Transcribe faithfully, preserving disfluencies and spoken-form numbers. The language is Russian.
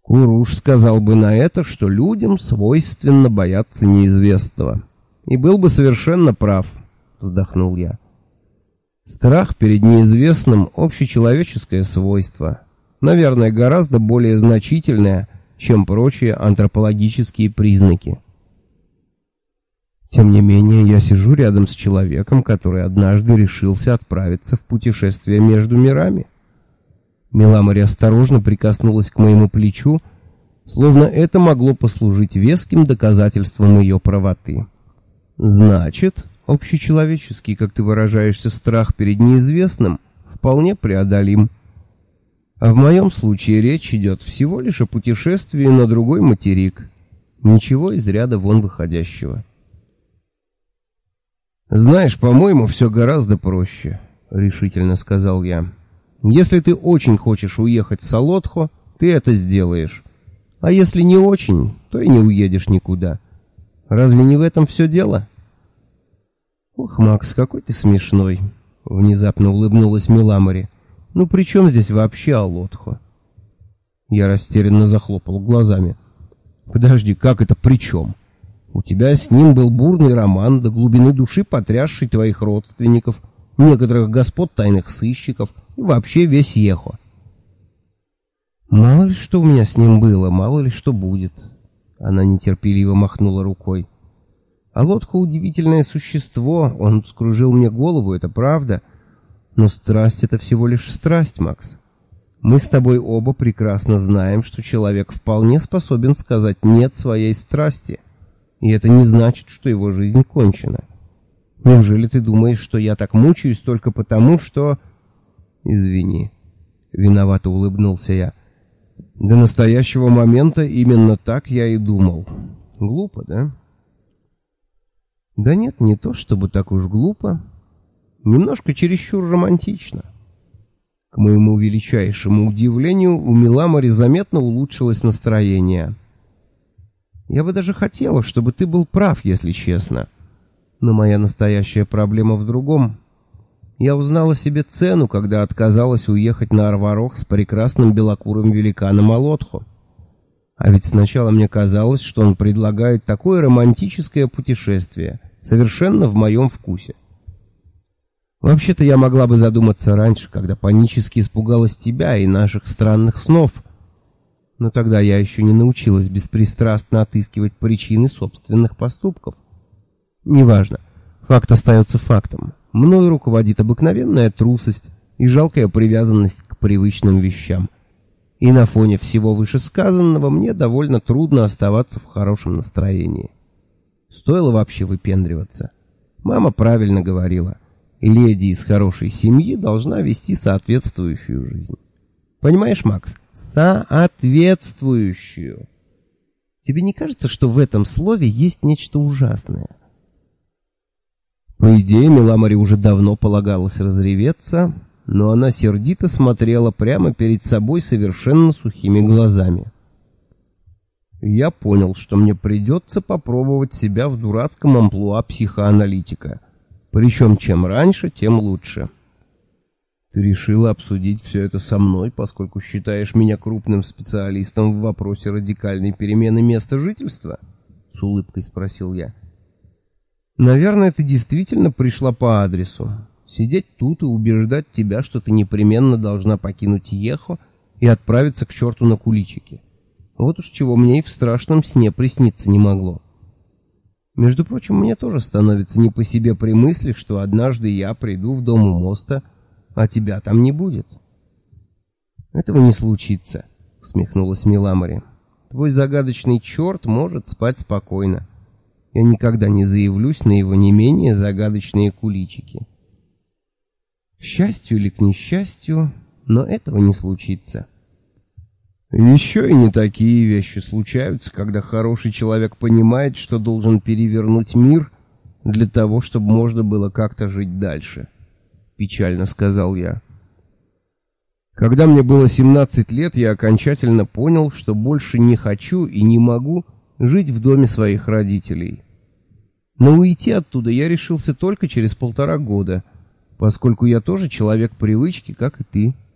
Куруш сказал бы на это, что людям свойственно бояться неизвестного. И был бы совершенно прав, вздохнул я. Страх перед неизвестным — общечеловеческое свойство, наверное, гораздо более значительное, чем прочие антропологические признаки. Тем не менее, я сижу рядом с человеком, который однажды решился отправиться в путешествие между мирами. Миламори осторожно прикоснулась к моему плечу, словно это могло послужить веским доказательством ее правоты. Значит, общечеловеческий, как ты выражаешься, страх перед неизвестным вполне преодолим. А в моем случае речь идет всего лишь о путешествии на другой материк. Ничего из ряда вон выходящего. «Знаешь, по-моему, все гораздо проще», — решительно сказал я. «Если ты очень хочешь уехать с Алотхо, ты это сделаешь. А если не очень, то и не уедешь никуда. Разве не в этом все дело?» «Ох, Макс, какой ты смешной», — внезапно улыбнулась Миламори. «Ну при чем здесь вообще Алотхо?» Я растерянно захлопал глазами. «Подожди, как это при чем? У тебя с ним был бурный роман, до глубины души потрясший твоих родственников, некоторых господ тайных сыщиков и вообще весь Ехо». «Мало ли что у меня с ним было, мало ли что будет». Она нетерпеливо махнула рукой. Алотхо удивительное существо, он вскружил мне голову, это правда. Но страсть — это всего лишь страсть, Макс. Мы с тобой оба прекрасно знаем, что человек вполне способен сказать «нет» своей страсти. И это не значит, что его жизнь кончена. Неужели ты думаешь, что я так мучаюсь только потому, что... Извини. Виновато улыбнулся я. До настоящего момента именно так я и думал. Глупо, да? Да нет, не то чтобы так уж глупо. Немножко чересчур романтично. К моему величайшему удивлению, у Миламори заметно улучшилось настроение. Я бы даже хотела, чтобы ты был прав, если честно. Но моя настоящая проблема в другом. Я узнала себе цену, когда отказалась уехать на Арварох с прекрасным белокурым великаном Алотхо. А ведь сначала мне казалось, что он предлагает такое романтическое путешествие, совершенно в моем вкусе. Вообще-то я могла бы задуматься раньше, когда панически испугалась тебя и наших странных снов. Но тогда я еще не научилась беспристрастно отыскивать причины собственных поступков. Неважно, факт остается фактом. Мною руководит обыкновенная трусость и жалкая привязанность к привычным вещам. И на фоне всего вышесказанного мне довольно трудно оставаться в хорошем настроении. Стоило вообще выпендриваться. Мама правильно говорила: леди из хорошей семьи должна вести соответствующую жизнь. Понимаешь, Макс? Соответствующую. Тебе не кажется, что в этом слове есть нечто ужасное? По идее, Миламори уже давно полагалось разреветься, но она сердито смотрела прямо перед собой совершенно сухими глазами. Я понял, что мне придется попробовать себя в дурацком амплуа психоаналитика. Причем чем раньше, тем лучше. Ты решила обсудить все это со мной, поскольку считаешь меня крупным специалистом в вопросе радикальной перемены места жительства? С улыбкой спросил я. Наверное, ты действительно пришла по адресу. Сидеть тут и убеждать тебя, что ты непременно должна покинуть Ехо и отправиться к черту на куличики. Вот уж чего мне и в страшном сне присниться не могло. Между прочим, мне тоже становится не по себе при мысли, что однажды я приду в дом у моста, а тебя там не будет. Этого не случится, усмехнулась Миламори. Твой загадочный черт может спать спокойно. Я никогда не заявлюсь на его не менее загадочные куличики. К счастью или к несчастью, но этого не случится. Еще и не такие вещи случаются, когда хороший человек понимает, что должен перевернуть мир для того, чтобы можно было как-то жить дальше. Печально сказал я. Когда мне было семнадцать лет, я окончательно понял, что больше не хочу и не могу жить в доме своих родителей. Но уйти оттуда я решился только через полтора года, поскольку я тоже человек привычки, как и ты.